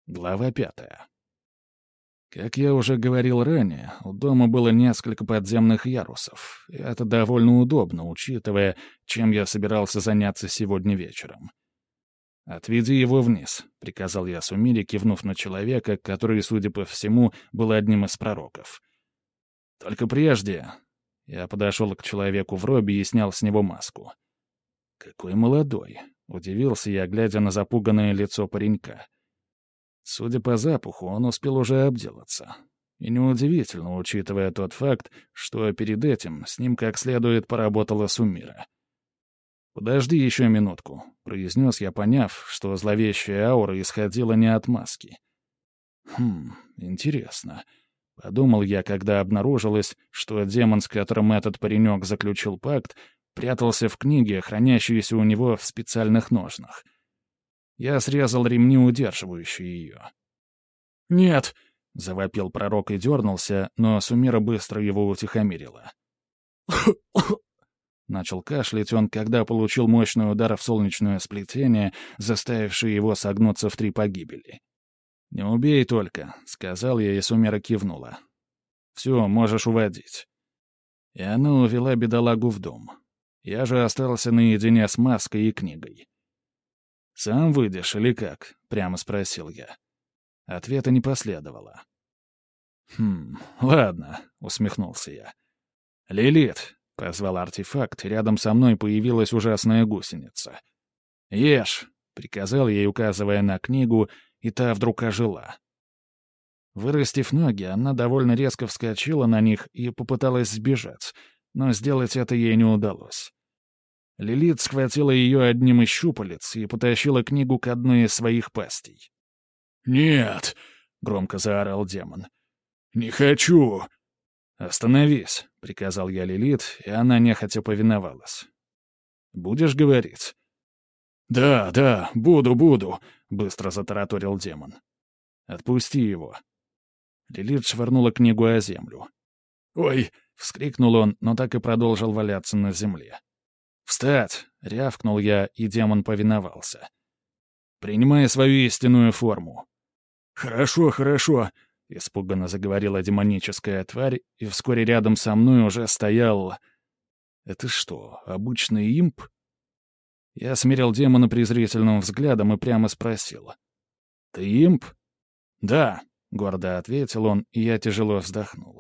Глава 5. Как я уже говорил ранее, у дома было несколько подземных ярусов, и это довольно удобно, учитывая, чем я собирался заняться сегодня вечером. «Отведи его вниз», — приказал я Сумире, кивнув на человека, который, судя по всему, был одним из пророков. «Только прежде...» Я подошел к человеку в робе и снял с него маску. «Какой молодой!» — удивился я, глядя на запуганное лицо паренька. Судя по запаху, он успел уже обделаться. И неудивительно, учитывая тот факт, что перед этим с ним как следует поработала Сумира. «Подожди еще минутку», — произнес я, поняв, что зловещая аура исходила не от маски. Интересно», — подумал я, когда обнаружилось, что демон, с которым этот паренек заключил пакт, прятался в книге, хранящейся у него в специальных ножнах. Я срезал ремни, удерживающие ее. «Нет!» — завопил пророк и дернулся, но Сумира быстро его утихомирила. Начал кашлять он, когда получил мощный удар в солнечное сплетение, заставивший его согнуться в 3 погибели. «Не убей только», — сказал я, и Сумира кивнула. «Все, можешь уводить». И она увела бедолагу в дом. Я же остался наедине с маской и книгой. «Сам выйдешь или как?» — прямо спросил я. Ответа не последовало. Ладно», — усмехнулся я. «Лилит», — позвал артефакт, рядом со мной появилась ужасная гусеница. «Ешь», — приказал ей, указывая на книгу, и та вдруг ожила. Вырастив ноги, она довольно резко вскочила на них и попыталась сбежать, но сделать это ей не удалось. Лилит схватила ее одним из щупалец и потащила книгу к одной из своих пастей. «Нет!» — громко заорал демон. «Не хочу!» «Остановись!» — приказал я Лилит, и она нехотя повиновалась. «Будешь говорить?» «Да, буду», — быстро затараторил демон. «Отпусти его». Лилит швырнула книгу о землю. «Ой!» — вскрикнул он, но так и продолжил валяться на земле. «Встать!» — рявкнул я, и демон повиновался. «Принимай свою истинную форму». «Хорошо», — испуганно заговорила демоническая тварь, и вскоре рядом со мной уже стоял... «Это что, обычный имп?» Я смерил демона презрительным взглядом и прямо спросил. «Ты имп?» «Да», — гордо ответил он, и я тяжело вздохнул.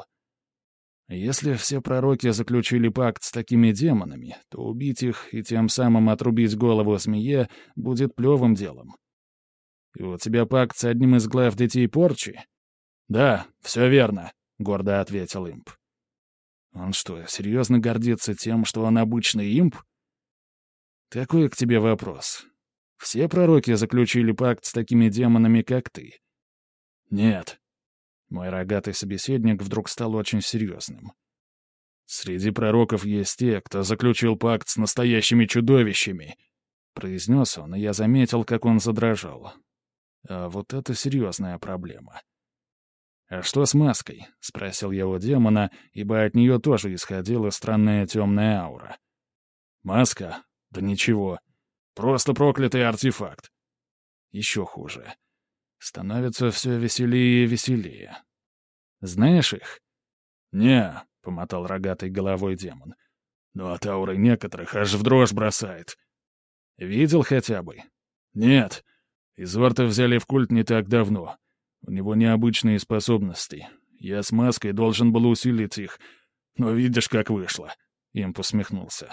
Если все пророки заключили пакт с такими демонами, то убить их и тем самым отрубить голову змее будет плевым делом. «И у тебя пакт с одним из глав детей порчи?» «Да, все верно», — гордо ответил имп. «Он что, серьезно гордится тем, что он обычный имп?» «Такой к тебе вопрос. Все пророки заключили пакт с такими демонами, как ты?» «Нет». Мой рогатый собеседник вдруг стал очень серьезным. «Среди пророков есть те, кто заключил пакт с настоящими чудовищами», — произнес он, и я заметил, как он задрожал. А вот это серьезная проблема. «А что с маской?» — спросил я у демона, ибо от нее тоже исходила странная темная аура. «Маска? Да ничего. Просто проклятый артефакт». Еще хуже. Становится все веселее и веселее. «Знаешь их?» «Не», — помотал рогатой головой демон. «Но от ауры некоторых аж в дрожь бросает». «Видел хотя бы?» «Нет. Изорта взяли в культ не так давно. У него необычные способности. Я с маской должен был усилить их. Но видишь, как вышло». Имп усмехнулся.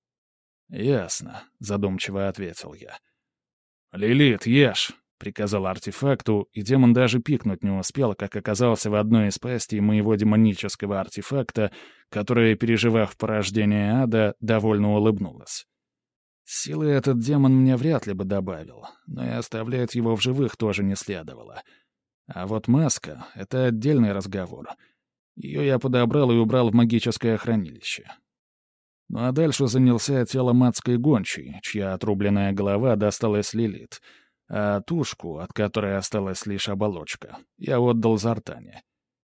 «Ясно», — задумчиво ответил я. «Лилит, ешь», — приказал артефакту, и демон даже пикнуть не успел, как оказался в одной из пастей моего демонического артефакта, которая, переживав порождение ада, довольно улыбнулась. Силы этот демон мне вряд ли бы добавил, но и оставлять его в живых тоже не следовало. А вот маска — это отдельный разговор. Ее я подобрал и убрал в магическое хранилище. Ну а дальше занялся телом адской гончей, чья отрубленная голова досталась Лилит, а тушку, от которой осталась лишь оболочка, я отдал Зартане.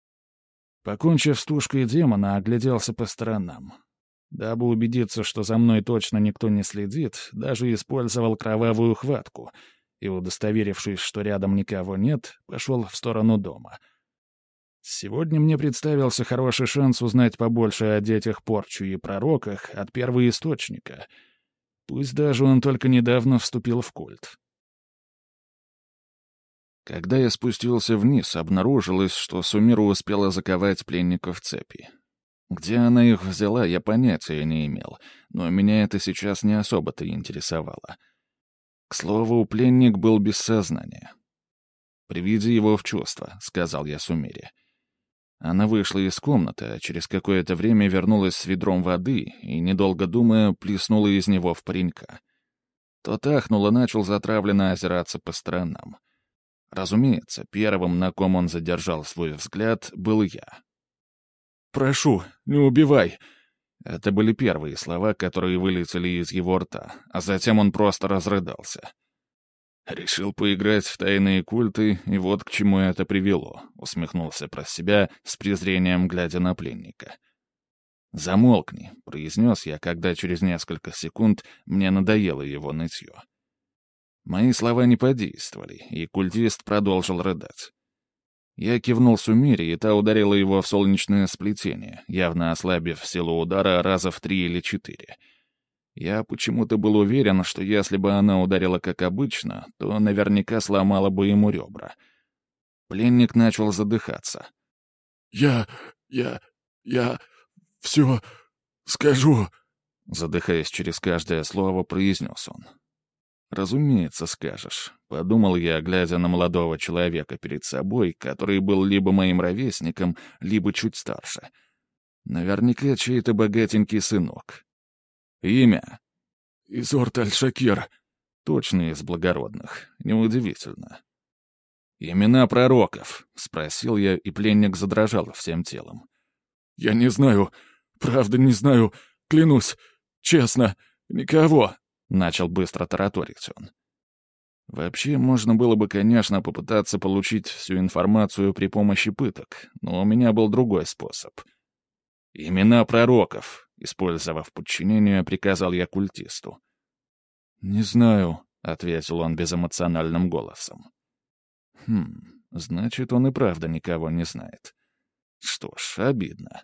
Покончив с тушкой демона, огляделся по сторонам. Дабы убедиться, что за мной точно никто не следит, даже использовал кровавую хватку, и, удостоверившись, что рядом никого нет, пошел в сторону дома. Сегодня мне представился хороший шанс узнать побольше о детях Порчу и пророках от первоисточника. Пусть даже он только недавно вступил в культ. Когда я спустился вниз, обнаружилось, что Сумира успела заковать пленников в цепи. Где она их взяла, я понятия не имел, но меня это сейчас не особо-то интересовало. К слову, пленник был без сознания. «Приведи его в чувство», — сказал я Сумире. Она вышла из комнаты, а через какое-то время вернулась с ведром воды и, недолго думая, плеснула из него в паренька. Тот ахнул и начал затравленно озираться по сторонам. Разумеется, первым, на ком он задержал свой взгляд, был я. «Прошу, не убивай!» Это были первые слова, которые вылетели из его рта, а затем он просто разрыдался. «Решил поиграть в тайные культы, и вот к чему это привело», — усмехнулся про себя, с презрением глядя на пленника. «Замолкни», — произнес я, когда через несколько секунд мне надоело его нытье. Мои слова не подействовали, и культист продолжил рыдать. Я кивнул Сумире, и та ударила его в солнечное сплетение, явно ослабив силу удара раза в 3 или 4. Я почему-то был уверен, что если бы она ударила как обычно, то наверняка сломала бы ему ребра. Пленник начал задыхаться. Я все скажу», — задыхаясь через каждое слово, произнес он. «Разумеется, скажешь», — подумал я, глядя на молодого человека перед собой, который был либо моим ровесником, либо чуть старше. Наверняка чей-то богатенький сынок. «Имя?» «Изорт Аль-Шакир». «Точно из благородных. Неудивительно». «Имена пророков?» — спросил я, и пленник задрожал всем телом. «Я не знаю. Правда, не знаю. Клянусь. Честно. Никого». Начал быстро тараторить он. Вообще, можно было бы, конечно, попытаться получить всю информацию при помощи пыток, но у меня был другой способ. «Имена пророков», — использовав подчинение, приказал я культисту. «Не знаю», — ответил он безэмоциональным голосом. Значит, он и правда никого не знает. Что ж, обидно.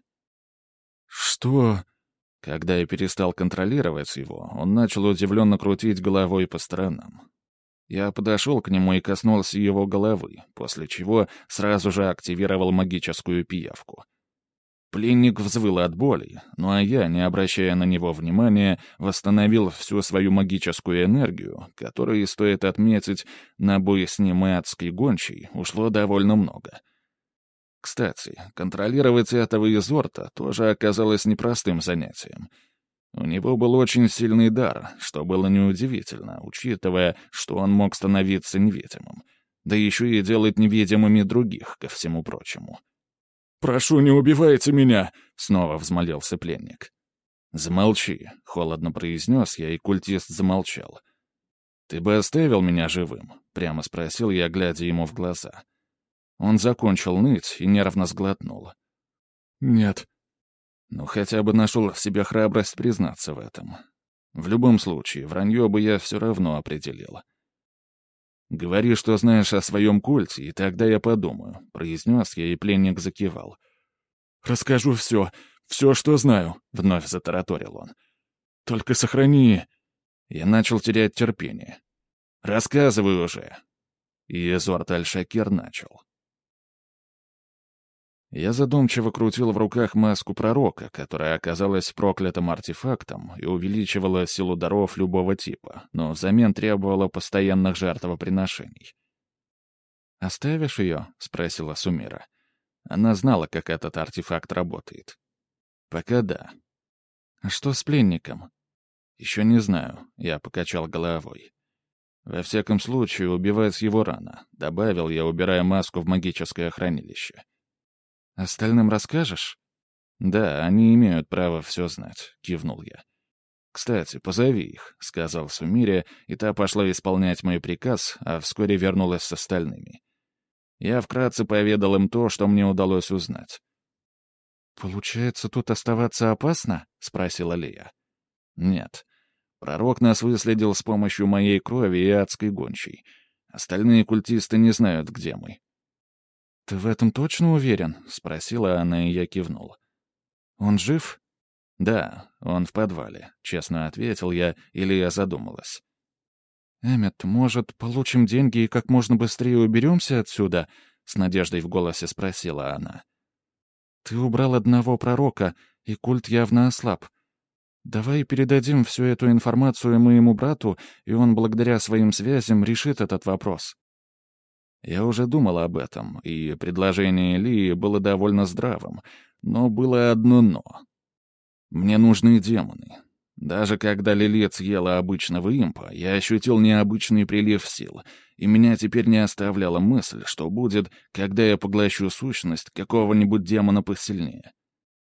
«Что?» Когда я перестал контролировать его, он начал удивленно крутить головой по сторонам. Я подошел к нему и коснулся его головы, после чего сразу же активировал магическую пиявку. Пленник взвыл от боли, ну а я, не обращая на него внимания, восстановил всю свою магическую энергию, которой, стоит отметить, на бой с ним и адской гончей ушло довольно много. Кстати, контролировать этого изорта тоже оказалось непростым занятием. У него был очень сильный дар, что было неудивительно, учитывая, что он мог становиться невидимым, да еще и делать невидимыми других, ко всему прочему. «Прошу, не убивайте меня!» — снова взмолился пленник. «Замолчи», — холодно произнес я, и культист замолчал. «Ты бы оставил меня живым?» — прямо спросил я, глядя ему в глаза. Он закончил ныть и нервно сглотнул. «Нет». Ну, хотя бы нашел в себе храбрость признаться в этом. В любом случае, вранье бы я все равно определил. «Говори, что знаешь о своем культе, и тогда я подумаю», — произнес я, и пленник закивал. «Расскажу все, что знаю», — вновь затараторил он. «Только сохрани...» Я начал терять терпение. «Рассказывай уже». И Изорт Аль-Шакир начал. Я задумчиво крутил в руках маску пророка, которая оказалась проклятым артефактом и увеличивала силу даров любого типа, но взамен требовала постоянных жертвоприношений. «Оставишь ее?» — спросила Сумира. Она знала, как этот артефакт работает. «Пока да». «А что с пленником?» «Еще не знаю», — я покачал головой. «Во всяком случае, убивать его рано», — добавил я, убирая маску в магическое хранилище. «Остальным расскажешь?» «Да, они имеют право все знать», — кивнул я. «Кстати, позови их», — сказал Сумире, и та пошла исполнять мой приказ, а вскоре вернулась с остальными. Я вкратце поведал им то, что мне удалось узнать. «Получается, тут оставаться опасно?» — спросила Лия. «Нет. Пророк нас выследил с помощью моей крови и адской гончей. Остальные культисты не знают, где мы». «Ты в этом точно уверен?» — спросила она, и я кивнул. «Он жив?» «Да, он в подвале», — честно ответил я, или я задумалась. «Эммет, может, получим деньги и как можно быстрее уберемся отсюда?» — с надеждой в голосе спросила она. «Ты убрал одного пророка, и культ явно ослаб. Давай передадим всю эту информацию моему брату, и он благодаря своим связям решит этот вопрос». Я уже думал об этом, и предложение Ли было довольно здравым, но было одно «но». Мне нужны демоны. Даже когда Лилит съела обычного импа, я ощутил необычный прилив сил, и меня теперь не оставляла мысль, что будет, когда я поглощу сущность какого-нибудь демона посильнее.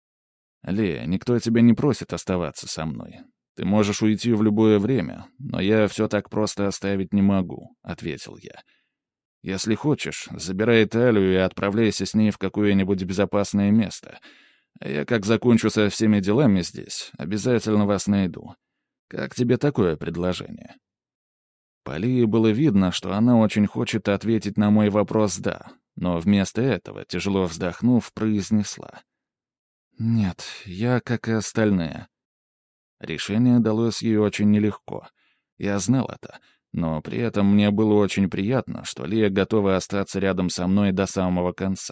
«Ли, никто тебя не просит оставаться со мной. Ты можешь уйти в любое время, но я все так просто оставить не могу», — ответил я. «Если хочешь, забирай Талию и отправляйся с ней в какое-нибудь безопасное место. А я, как закончу со всеми делами здесь, обязательно вас найду. Как тебе такое предложение?» По Лии было видно, что она очень хочет ответить на мой вопрос «да», но вместо этого, тяжело вздохнув, произнесла: «Нет, я как и остальные». Решение далось ей очень нелегко. Я знал это, но при этом мне было очень приятно, что Лия готова остаться рядом со мной до самого конца.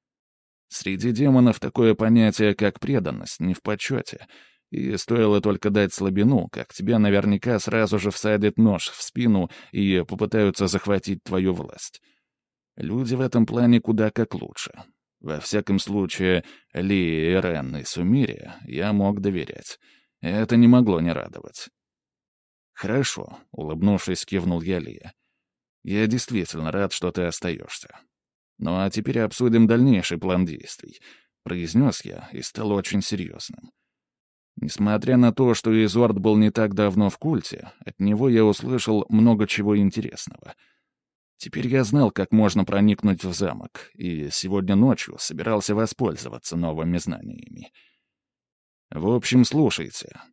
Среди демонов такое понятие, как преданность, не в почете, и стоило только дать слабину, как тебе наверняка сразу же всадят нож в спину и попытаются захватить твою власть. Люди в этом плане куда как лучше. Во всяком случае, Ли, Ирен и Сумире я мог доверять. Это не могло не радовать. «Хорошо», — улыбнувшись, кивнул я Лия. «Я действительно рад, что ты остаешься. Ну а теперь обсудим дальнейший план действий», — произнес я и стал очень серьезным. Несмотря на то, что Изорд был не так давно в культе, от него я услышал много чего интересного. Теперь я знал, как можно проникнуть в замок, и сегодня ночью собирался воспользоваться новыми знаниями. В общем, слушайте.